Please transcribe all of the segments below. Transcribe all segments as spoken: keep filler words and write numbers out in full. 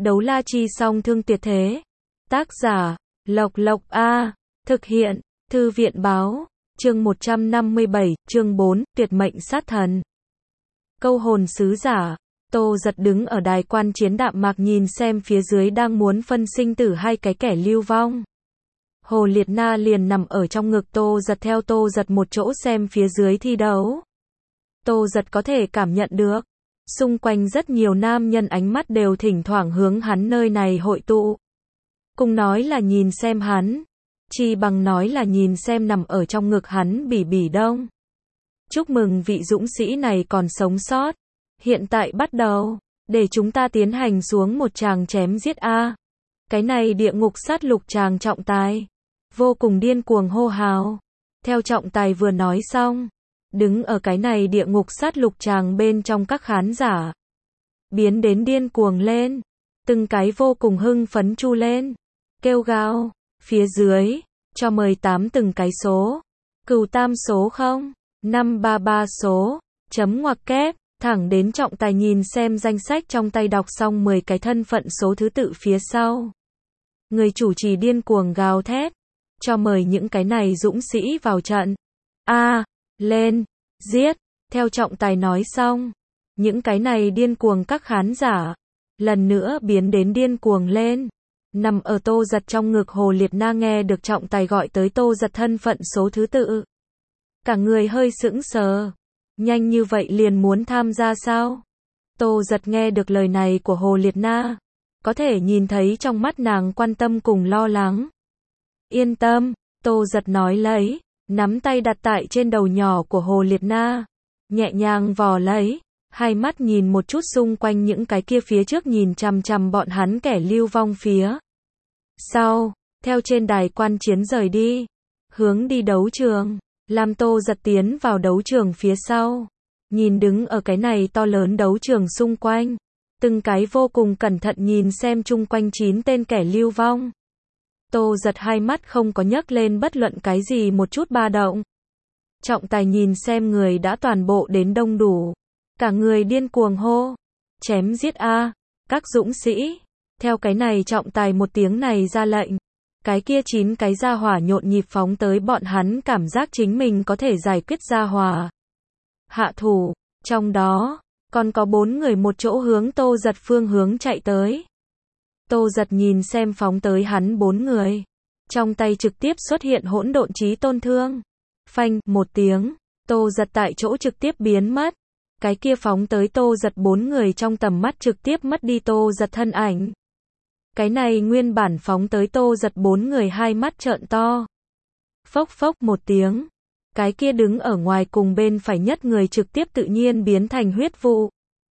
Đấu la chi song thương tuyệt thế. Tác giả, Lộc Lộc A. Thực hiện, Thư viện báo. Chương một trăm năm mươi bảy, chương bốn, tuyệt mệnh sát thần. Câu hồn sứ giả. Tô Giật đứng ở đài quan chiến đạm mạc nhìn xem phía dưới đang muốn phân sinh tử hai cái kẻ lưu vong. Hồ Liệt Na liền nằm ở trong ngực Tô Giật theo Tô Giật một chỗ xem phía dưới thi đấu. Tô Giật có thể cảm nhận được, xung quanh rất nhiều nam nhân ánh mắt đều thỉnh thoảng hướng hắn nơi này hội tụ. Cùng nói là nhìn xem hắn, chi bằng nói là nhìn xem nằm ở trong ngực hắn Bỉ Bỉ Đông. Chúc mừng vị dũng sĩ này còn sống sót. Hiện tại bắt đầu, để chúng ta tiến hành xuống một tràng chém giết a. Cái này địa ngục sát lục tràng trọng tài. Vô cùng điên cuồng hô hào. Theo trọng tài vừa nói xong, đứng ở cái này địa ngục sát lục tràng bên trong các khán giả biến đến điên cuồng lên, từng cái vô cùng hưng phấn chu lên, kêu gào, phía dưới, cho mười tám từng cái số, cừu tam số không, năm ba ba số, chấm ngoặc kép, thẳng đến trọng tài nhìn xem danh sách trong tay đọc xong mười cái thân phận số thứ tự phía sau. Người chủ trì điên cuồng gào thét, cho mời những cái này dũng sĩ vào trận. A, lên, giết, theo trọng tài nói xong, những cái này điên cuồng các khán giả, lần nữa biến đến điên cuồng lên. Nằm ở Tô Giật trong ngực Hồ Liệt Na nghe được trọng tài gọi tới Tô Giật thân phận số thứ tự. Cả người hơi sững sờ, nhanh như vậy liền muốn tham gia sao? Tô Giật nghe được lời này của Hồ Liệt Na, có thể nhìn thấy trong mắt nàng quan tâm cùng lo lắng. Yên tâm, Tô Giật nói lấy, nắm tay đặt tại trên đầu nhỏ của Hồ Liệt Na, nhẹ nhàng vò lấy, hai mắt nhìn một chút xung quanh những cái kia phía trước nhìn chằm chằm bọn hắn kẻ lưu vong phía sau, theo trên đài quan chiến rời đi, hướng đi đấu trường, làm Tô Giật tiến vào đấu trường phía sau, nhìn đứng ở cái này to lớn đấu trường xung quanh, từng cái vô cùng cẩn thận nhìn xem chung quanh chín tên kẻ lưu vong. Tô Giật hai mắt không có nhấc lên bất luận cái gì một chút ba động. Trọng tài nhìn xem người đã toàn bộ đến đông đủ, cả người điên cuồng hô, chém giết a, các dũng sĩ. Theo cái này trọng tài một tiếng này ra lệnh, cái kia chín cái gia hỏa nhộn nhịp phóng tới bọn hắn cảm giác chính mình có thể giải quyết gia hỏa. Hạ thủ, trong đó, còn có bốn người một chỗ hướng Tô Giật phương hướng chạy tới. Tô Giật nhìn xem phóng tới hắn bốn người, trong tay trực tiếp xuất hiện hỗn độn chí tôn thương. Phanh, một tiếng, Tô Giật tại chỗ trực tiếp biến mất. Cái kia phóng tới Tô Giật bốn người trong tầm mắt trực tiếp mất đi Tô Giật thân ảnh. Cái này nguyên bản phóng tới Tô Giật bốn người hai mắt trợn to. Phốc phốc một tiếng, cái kia đứng ở ngoài cùng bên phải nhất người trực tiếp tự nhiên biến thành huyết vụ.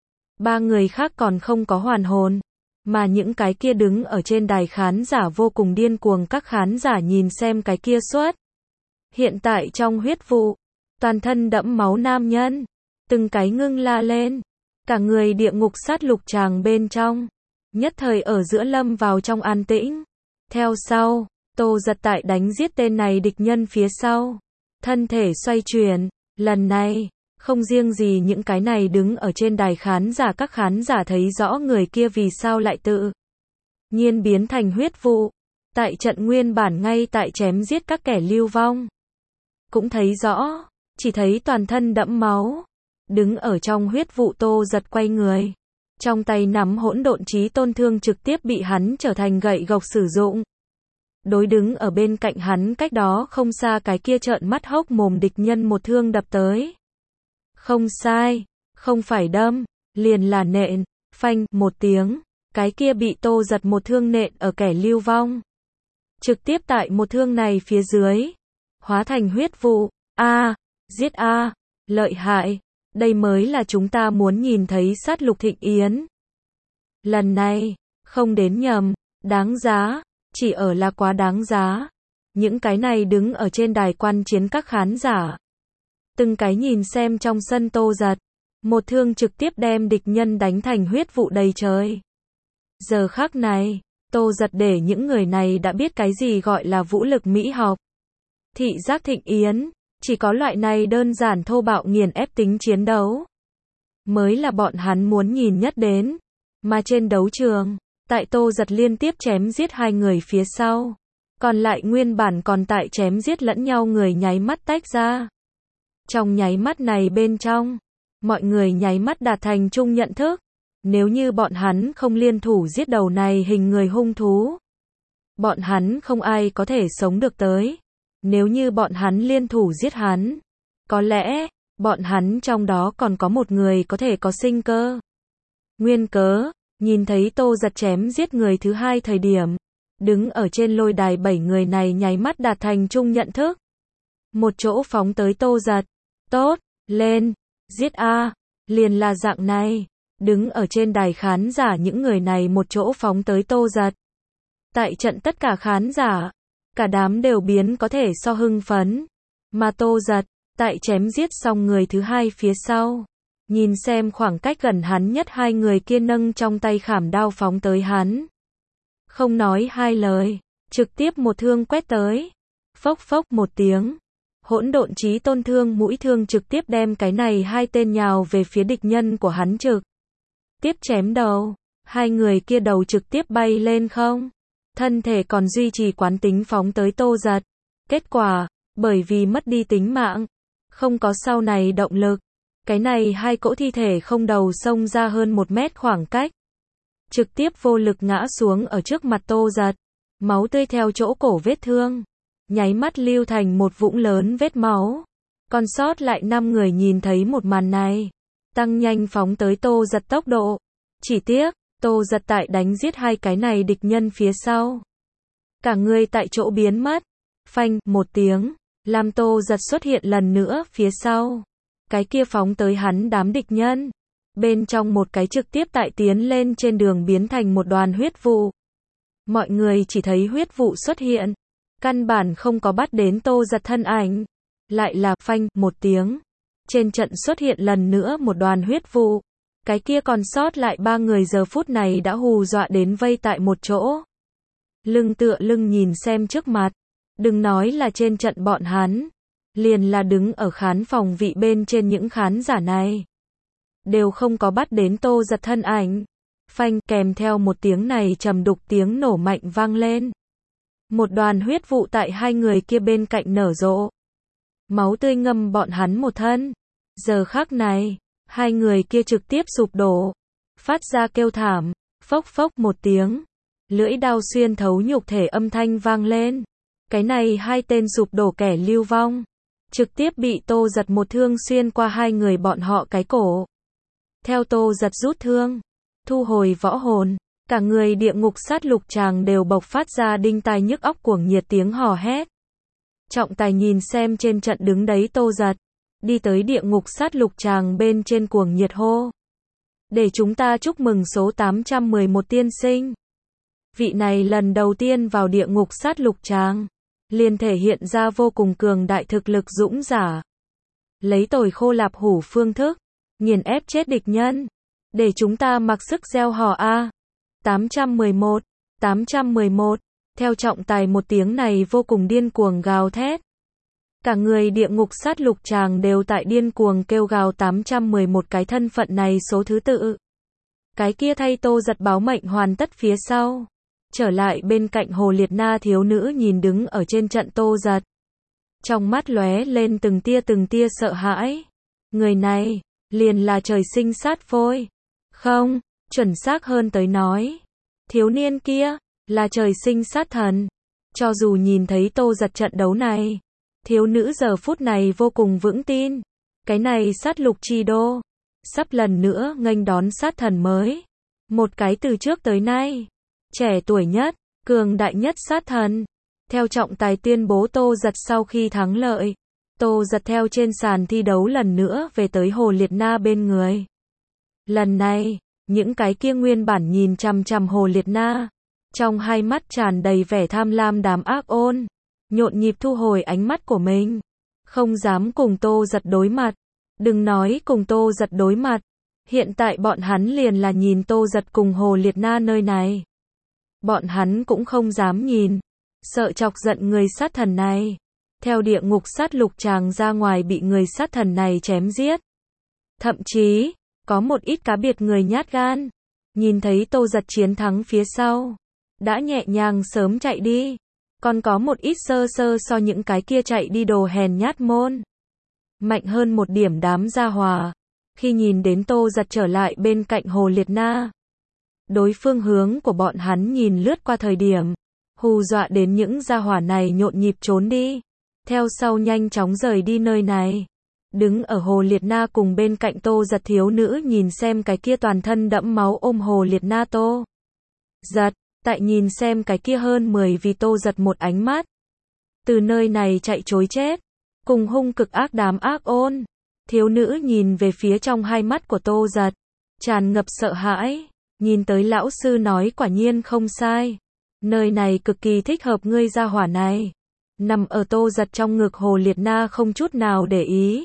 Ba người khác còn không có hoàn hồn, mà những cái kia đứng ở trên đài khán giả vô cùng điên cuồng các khán giả nhìn xem cái kia xuất hiện tại trong huyết vụ, toàn thân đẫm máu nam nhân, từng cái ngưng la lên, cả người địa ngục sát lục tràng bên trong, nhất thời ở giữa lâm vào trong an tĩnh. Theo sau, Tô Giật tại đánh giết tên này địch nhân phía sau, thân thể xoay chuyển, lần này, không riêng gì những cái này đứng ở trên đài khán giả các khán giả thấy rõ người kia vì sao lại tự nhiên biến thành huyết vụ, tại trận nguyên bản ngay tại chém giết các kẻ lưu vong. Cũng thấy rõ, chỉ thấy toàn thân đẫm máu, đứng ở trong huyết vụ Tô Giật quay người, trong tay nắm hỗn độn chí tôn thương trực tiếp bị hắn trở thành gậy gộc sử dụng. Đối đứng ở bên cạnh hắn cách đó không xa cái kia trợn mắt hốc mồm địch nhân một thương đập tới. Không sai, không phải đâm, liền là nện, phanh, một tiếng, cái kia bị Tô Giật một thương nện ở kẻ lưu vong. Trực tiếp tại một thương này phía dưới, hóa thành huyết vụ, a, giết a, lợi hại, đây mới là chúng ta muốn nhìn thấy sát lục thịnh yến. Lần này, không đến nhầm, đáng giá, chỉ ở là quá đáng giá. Những cái này đứng ở trên đài quan chiến các khán giả, từng cái nhìn xem trong sân Tô Giật, một thương trực tiếp đem địch nhân đánh thành huyết vụ đầy trời. Giờ khắc này, Tô Giật để những người này đã biết cái gì gọi là vũ lực mỹ học. Thị giác thịnh yến, chỉ có loại này đơn giản thô bạo nghiền ép tính chiến đấu mới là bọn hắn muốn nhìn nhất đến. Mà trên đấu trường, tại Tô Giật liên tiếp chém giết hai người phía sau. Còn lại nguyên bản còn tại chém giết lẫn nhau người nháy mắt tách ra. Trong nháy mắt này bên trong, mọi người nháy mắt đạt thành chung nhận thức. Nếu như bọn hắn không liên thủ giết đầu này hình người hung thú, bọn hắn không ai có thể sống được tới. Nếu như bọn hắn liên thủ giết hắn, có lẽ, bọn hắn trong đó còn có một người có thể có sinh cơ. Nguyên cớ, nhìn thấy Tô Giật chém giết người thứ hai thời điểm, đứng ở trên lôi đài bảy người này nháy mắt đạt thành chung nhận thức. Một chỗ phóng tới Tô Giật. Tốt, lên, giết a, liền là dạng này. Đứng ở trên đài khán giả những người này một chỗ phóng tới Tô Giật. Tại trận tất cả khán giả, cả đám đều biến có thể so hưng phấn. Mà Tô Giật, tại chém giết xong người thứ hai phía sau. Nhìn xem khoảng cách gần hắn nhất hai người kia nâng trong tay khảm đao phóng tới hắn. Không nói hai lời, trực tiếp một thương quét tới. Phốc phốc một tiếng. Hỗn độn chí tôn thương mũi thương trực tiếp đem cái này hai tên nhào về phía địch nhân của hắn trực. Tiếp chém đầu. Hai người kia đầu trực tiếp bay lên không. Thân thể còn duy trì quán tính phóng tới Tô Giật. Kết quả, bởi vì mất đi tính mạng, không có sau này động lực. Cái này hai cỗ thi thể không đầu xông ra hơn một mét khoảng cách. Trực tiếp vô lực ngã xuống ở trước mặt Tô Giật. Máu tươi theo chỗ cổ vết thương. Nháy mắt lưu thành một vũng lớn vết máu. Còn sót lại năm người nhìn thấy một màn này. Tăng nhanh phóng tới Tô Giật tốc độ. Chỉ tiếc, Tô Giật tại đánh giết hai cái này địch nhân phía sau. Cả người tại chỗ biến mất. Phanh, một tiếng. Làm Tô Giật xuất hiện lần nữa phía sau. Cái kia phóng tới hắn đám địch nhân. Bên trong một cái trực tiếp tại tiến lên trên đường biến thành một đoàn huyết vụ. Mọi người chỉ thấy huyết vụ xuất hiện. Căn bản không có bắt đến Tô Giật thân ảnh. Lại là phanh, một tiếng. Trên trận xuất hiện lần nữa một đoàn huyết vụ. Cái kia còn sót lại ba người giờ phút này đã hù dọa đến vây tại một chỗ. Lưng tựa lưng nhìn xem trước mặt. Đừng nói là trên trận bọn hắn. Liền là đứng ở khán phòng vị bên trên những khán giả này. Đều không có bắt đến Tô Giật thân ảnh. Phanh, kèm theo một tiếng này trầm đục tiếng nổ mạnh vang lên. Một đoàn huyết vụ tại hai người kia bên cạnh nở rộ. Máu tươi ngâm bọn hắn một thân. Giờ khắc này, hai người kia trực tiếp sụp đổ. Phát ra kêu thảm. Phốc phốc một tiếng. Lưỡi đao xuyên thấu nhục thể âm thanh vang lên. Cái này hai tên sụp đổ kẻ lưu vong. Trực tiếp bị Tô Giật một thương xuyên qua hai người bọn họ cái cổ. Theo Tô Giật rút thương. Thu hồi võ hồn. Cả người địa ngục sát lục tràng đều bộc phát ra đinh tai nhức óc cuồng nhiệt tiếng hò hét. Trọng tài nhìn xem trên trận đứng đấy Tô Giật. Đi tới địa ngục sát lục tràng bên trên cuồng nhiệt hô. Để chúng ta chúc mừng số tám trăm mười một tiên sinh. Vị này lần đầu tiên vào địa ngục sát lục tràng. Liền thể hiện ra vô cùng cường đại thực lực dũng giả. Lấy tồi khô lạp hủ phương thức. Nghiền ép chết địch nhân. Để chúng ta mặc sức gieo hò a. tám trăm mười một, tám trăm mười một. Theo trọng tài một tiếng này vô cùng điên cuồng gào thét. Cả người địa ngục sát lục tràng đều tại điên cuồng kêu gào tám trăm mười một cái thân phận này số thứ tự. Cái kia thay Tô Giật báo mệnh hoàn tất phía sau. Trở lại bên cạnh Hồ Liệt Na thiếu nữ nhìn đứng ở trên trận Tô Giật. Trong mắt lóe lên từng tia từng tia sợ hãi. Người này, liền là trời sinh sát phôi. Không, chuẩn xác hơn tới nói. Thiếu niên kia, là trời sinh sát thần. Cho dù nhìn thấy Tô Giật trận đấu này. Thiếu nữ giờ phút này vô cùng vững tin. Cái này sát lục chi đô. Sắp lần nữa nghênh đón sát thần mới. Một cái từ trước tới nay. Trẻ tuổi nhất, cường đại nhất sát thần. Theo trọng tài tuyên bố Tô Giật sau khi thắng lợi. Tô Giật theo trên sàn thi đấu lần nữa về tới Hồ Liệt Na bên người. Lần này, những cái kia nguyên bản nhìn chằm chằm Hồ Liệt Na. Trong hai mắt tràn đầy vẻ tham lam đám ác ôn. Nhộn nhịp thu hồi ánh mắt của mình. Không dám cùng Tô Giật đối mặt. Đừng nói cùng Tô Giật đối mặt. Hiện tại bọn hắn liền là nhìn Tô Giật cùng Hồ Liệt Na nơi này. Bọn hắn cũng không dám nhìn. Sợ chọc giận người sát thần này. Theo địa ngục sát lục tràng ra ngoài bị người sát thần này chém giết. Thậm chí, có một ít cá biệt người nhát gan. nhìn thấy Tô Giật chiến thắng phía sau, đã nhẹ nhàng sớm chạy đi, còn có một ít sơ sơ so những cái kia chạy đi đồ hèn nhát môn. Mạnh hơn một điểm đám gia hỏa, khi nhìn đến Tô Giật trở lại bên cạnh Hồ Liệt Na, đối phương hướng của bọn hắn nhìn lướt qua thời điểm, hù dọa đến những gia hỏa này nhộn nhịp trốn đi, theo sau nhanh chóng rời đi nơi này. Đứng ở Hồ Liệt Na cùng bên cạnh Tô Giật thiếu nữ nhìn xem cái kia toàn thân đẫm máu ôm Hồ Liệt Na Tô Giật, tại nhìn xem cái kia hơn mười vì Tô Giật một ánh mắt. Từ nơi này chạy trối chết, cùng hung cực ác đám ác ôn. Thiếu nữ nhìn về phía trong hai mắt của Tô Giật, tràn ngập sợ hãi, nhìn tới lão sư nói quả nhiên không sai. Nơi này cực kỳ thích hợp ngươi gia hỏa này. Nằm ở Tô Giật trong ngực Hồ Liệt Na không chút nào để ý.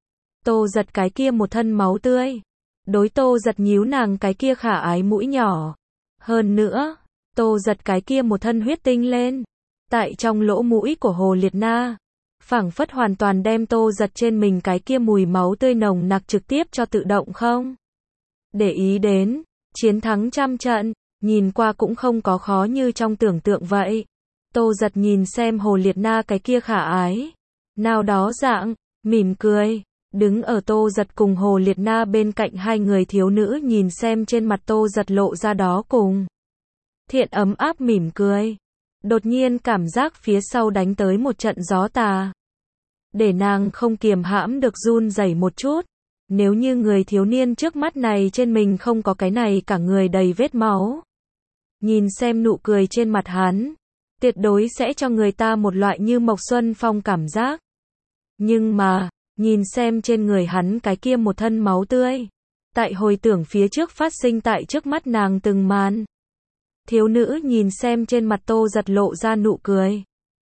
Tô Giật cái kia một thân máu tươi. Đối Tô Giật nhíu nàng cái kia khả ái mũi nhỏ. Hơn nữa, Tô Giật cái kia một thân huyết tinh lên. Tại trong lỗ mũi của Hồ Liệt Na, phảng phất hoàn toàn đem Tô Giật trên mình cái kia mùi máu tươi nồng nặc trực tiếp cho tự động không. Để ý đến, chiến thắng trăm trận, nhìn qua cũng không có khó như trong tưởng tượng vậy. Tô Giật nhìn xem Hồ Liệt Na cái kia khả ái, nào đó dạng, mỉm cười, đứng ở Tô Giật cùng Hồ Liệt Na bên cạnh hai người thiếu nữ nhìn xem trên mặt Tô Giật lộ ra đó cùng thiện ấm áp mỉm cười. Đột nhiên cảm giác phía sau đánh tới một trận gió tà, để nàng không kiềm hãm được run rẩy một chút. Nếu như người thiếu niên trước mắt này trên mình không có cái này cả người đầy vết máu, nhìn xem nụ cười trên mặt hắn, tuyệt đối sẽ cho người ta một loại như Mộc Xuân Phong cảm giác. Nhưng mà, nhìn xem trên người hắn cái kia một thân máu tươi, tại hồi tưởng phía trước phát sinh tại trước mắt nàng từng màn. Thiếu nữ nhìn xem trên mặt Tô Giật lộ ra nụ cười.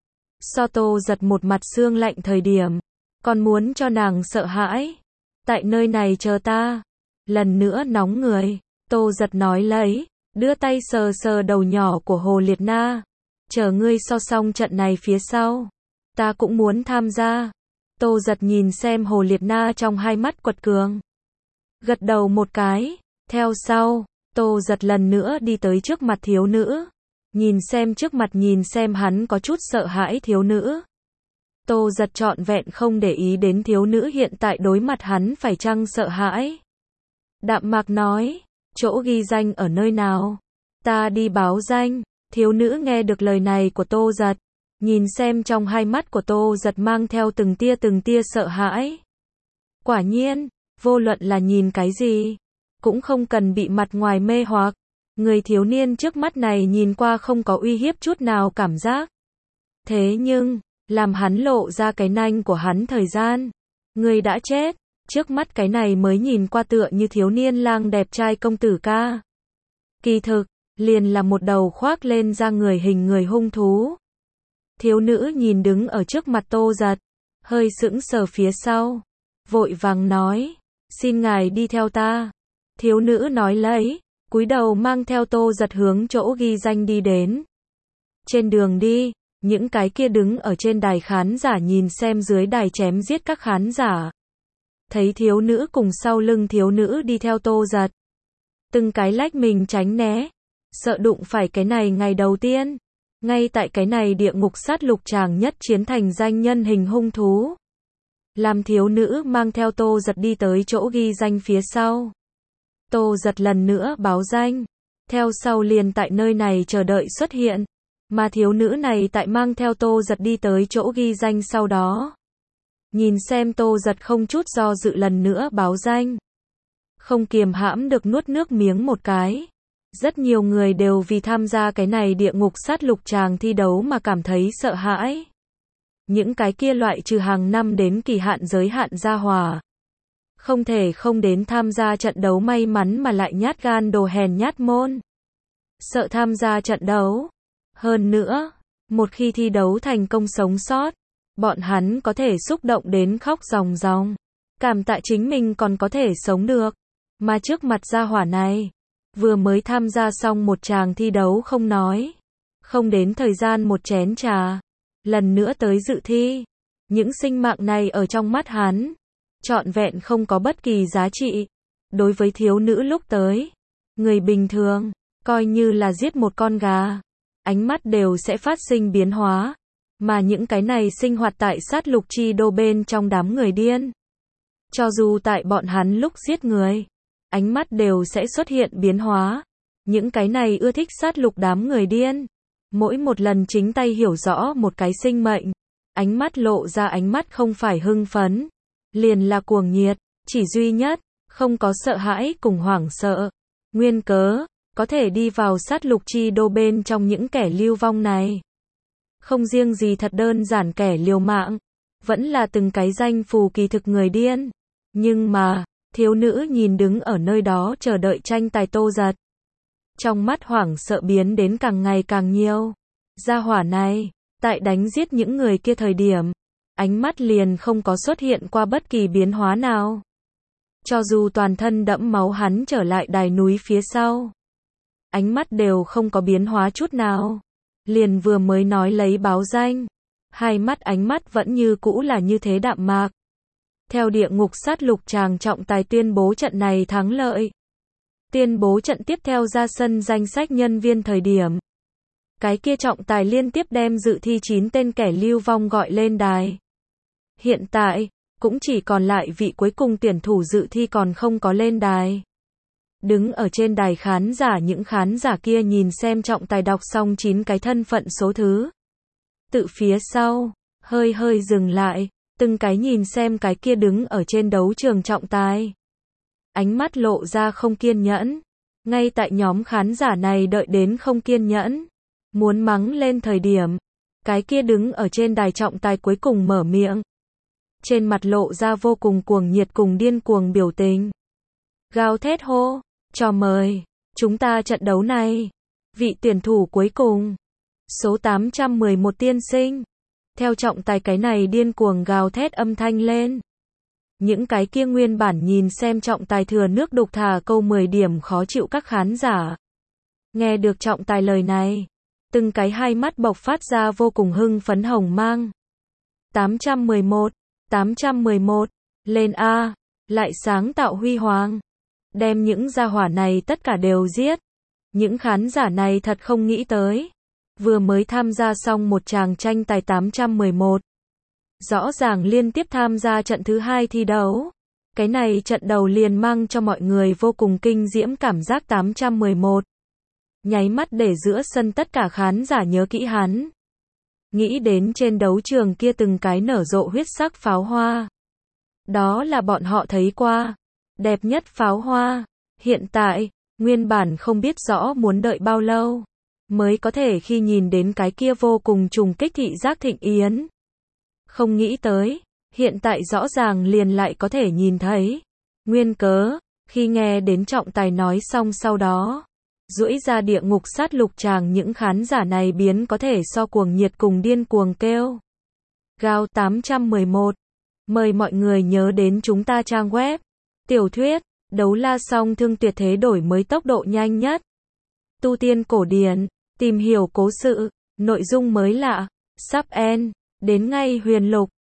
So Tô Giật một mặt xương lạnh thời điểm, còn muốn cho nàng sợ hãi. Tại nơi này chờ ta. Lần nữa nóng người, Tô Giật nói lấy, đưa tay sờ sờ đầu nhỏ của Hồ Liệt Na. Chờ ngươi so xong trận này phía sau, ta cũng muốn tham gia. Tô Giật nhìn xem Hồ Liệt Na trong hai mắt quật cường, gật đầu một cái, theo sau, Tô Giật lần nữa đi tới trước mặt thiếu nữ, nhìn xem trước mặt nhìn xem hắn có chút sợ hãi thiếu nữ. Tô Giật trọn vẹn không để ý đến thiếu nữ hiện tại đối mặt hắn phải chăng sợ hãi. Đạm mạc nói, chỗ ghi danh ở nơi nào? Ta đi báo danh. Thiếu nữ nghe được lời này của Tô Giật, nhìn xem trong hai mắt của Tô Giật mang theo từng tia từng tia sợ hãi. Quả nhiên, vô luận là nhìn cái gì, cũng không cần bị mặt ngoài mê hoặc. Người thiếu niên trước mắt này nhìn qua không có uy hiếp chút nào cảm giác. Thế nhưng, làm hắn lộ ra cái nanh của hắn thời gian, người đã chết, trước mắt cái này mới nhìn qua tựa như thiếu niên lang đẹp trai công tử ca. Kỳ thực, liền là một đầu khoác lên ra người hình người hung thú. Thiếu nữ nhìn đứng ở trước mặt Tô Giật, hơi sững sờ phía sau, vội vàng nói, xin ngài đi theo ta. Thiếu nữ nói lấy, cúi đầu mang theo Tô Giật hướng chỗ ghi danh đi đến. Trên đường đi, những cái kia đứng ở trên đài khán giả nhìn xem dưới đài chém giết các khán giả. Thấy thiếu nữ cùng sau lưng thiếu nữ đi theo Tô Giật, từng cái lách mình tránh né, sợ đụng phải cái này ngày đầu tiên. Ngay tại cái này địa ngục sát lục tràng nhất chiến thành danh nhân hình hung thú. Làm thiếu nữ mang theo Tô Giật đi tới chỗ ghi danh phía sau. Tô Giật lần nữa báo danh, theo sau liền tại nơi này chờ đợi xuất hiện. Mà thiếu nữ này tại mang theo Tô Giật đi tới chỗ ghi danh sau đó. Nhìn xem Tô Giật không chút do dự lần nữa báo danh, không kiềm hãm được nuốt nước miếng một cái. Rất nhiều người đều vì tham gia cái này địa ngục sát lục tràng thi đấu mà cảm thấy sợ hãi. Những cái kia loại trừ hàng năm đến kỳ hạn giới hạn gia hỏa, không thể không đến tham gia trận đấu may mắn mà lại nhát gan đồ hèn nhát môn. Sợ tham gia trận đấu. Hơn nữa, một khi thi đấu thành công sống sót, bọn hắn có thể xúc động đến khóc ròng ròng. Cảm tạ chính mình còn có thể sống được. Mà trước mặt gia hỏa này, vừa mới tham gia xong một tràng thi đấu không nói. Không đến thời gian một chén trà. Lần nữa tới dự thi. Những sinh mạng này ở trong mắt hắn, trọn vẹn không có bất kỳ giá trị. Đối với thiếu nữ lúc tới, Người bình thường, coi như là giết một con gà, ánh mắt đều sẽ phát sinh biến hóa, mà những cái này sinh hoạt tại sát lục chi đô bên trong đám người điên. Cho dù tại bọn hắn lúc giết người, ánh mắt đều sẽ xuất hiện biến hóa. Những cái này ưa thích sát lục đám người điên, mỗi một lần chính tay hiểu rõ một cái sinh mệnh, ánh mắt lộ ra ánh mắt không phải hưng phấn, liền là cuồng nhiệt, chỉ duy nhất, không có sợ hãi cùng hoảng sợ. Nguyên cớ, có thể đi vào sát lục chi đô bên trong những kẻ lưu vong này. Không riêng gì thật đơn giản kẻ liều mạng, vẫn là từng cái danh phù kỳ thực người điên. Nhưng mà, thiếu nữ nhìn đứng ở nơi đó chờ đợi tranh tài Tô Giật. Trong mắt hoảng sợ biến đến càng ngày càng nhiều. Gia hỏa này, tại đánh giết những người kia thời điểm, ánh mắt liền không có xuất hiện qua bất kỳ biến hóa nào. Cho dù toàn thân đẫm máu hắn trở lại đài núi phía sau, ánh mắt đều không có biến hóa chút nào. Liền vừa mới nói lấy báo danh, hai mắt ánh mắt vẫn như cũ là như thế đạm mạc. Theo địa ngục sát lục tràng trọng tài tuyên bố trận này thắng lợi. Tuyên bố trận tiếp theo ra sân danh sách nhân viên thời điểm. Cái kia trọng tài liên tiếp đem dự thi chín tên kẻ lưu vong gọi lên đài. Hiện tại, cũng chỉ còn lại vị cuối cùng tuyển thủ dự thi còn không có lên đài. Đứng ở trên đài khán giả, những khán giả kia nhìn xem trọng tài đọc xong chín cái thân phận số thứ. Tự phía sau, hơi hơi dừng lại, từng cái nhìn xem cái kia đứng ở trên đấu trường trọng tài. Ánh mắt lộ ra không kiên nhẫn. Ngay tại nhóm khán giả này đợi đến không kiên nhẫn, muốn mắng lên thời điểm, cái kia đứng ở trên đài trọng tài cuối cùng mở miệng. Trên mặt lộ ra vô cùng cuồng nhiệt cùng điên cuồng biểu tình. Gào thét hô, cho mời, chúng ta trận đấu này. Vị tuyển thủ cuối cùng, số tám trăm mười một tiên sinh. Theo trọng tài cái này điên cuồng gào thét âm thanh lên. Những cái kia nguyên bản nhìn xem trọng tài thừa nước đục thả câu mười điểm khó chịu các khán giả. Nghe được trọng tài lời này, từng cái hai mắt bộc phát ra vô cùng hưng phấn hồng mang. tám trăm mười một, tám trăm mười một, lên A, lại sáng tạo huy hoàng. Đem những gia hỏa này tất cả đều giết. Những khán giả này thật không nghĩ tới. Vừa mới tham gia xong một tràng tranh tài tám trăm mười một. Rõ ràng liên tiếp tham gia trận thứ hai thi đấu. Cái này trận đầu liền mang cho mọi người vô cùng kinh diễm cảm giác tám trăm mười một. Nháy mắt để giữa sân tất cả khán giả nhớ kỹ hắn. Nghĩ đến trên đấu trường kia từng cái nở rộ huyết sắc pháo hoa. Đó là bọn họ thấy qua đẹp nhất pháo hoa. Hiện tại, nguyên bản không biết rõ muốn đợi bao lâu mới có thể khi nhìn đến cái kia vô cùng trùng kích thị giác thịnh yến. Không nghĩ tới, hiện tại rõ ràng liền lại có thể nhìn thấy. Nguyên cớ, khi nghe đến trọng tài nói xong sau đó, duỗi ra địa ngục sát lục tràng, những khán giả này biến có thể so cuồng nhiệt cùng điên cuồng kêu. Gao tám trăm mười một. Mời mọi người nhớ đến chúng ta trang web. Tiểu thuyết, đấu la song thương tuyệt thế đổi mới tốc độ nhanh nhất. Tu tiên cổ điển, tìm hiểu cố sự, nội dung mới lạ, sắp end, đến ngay huyền lục.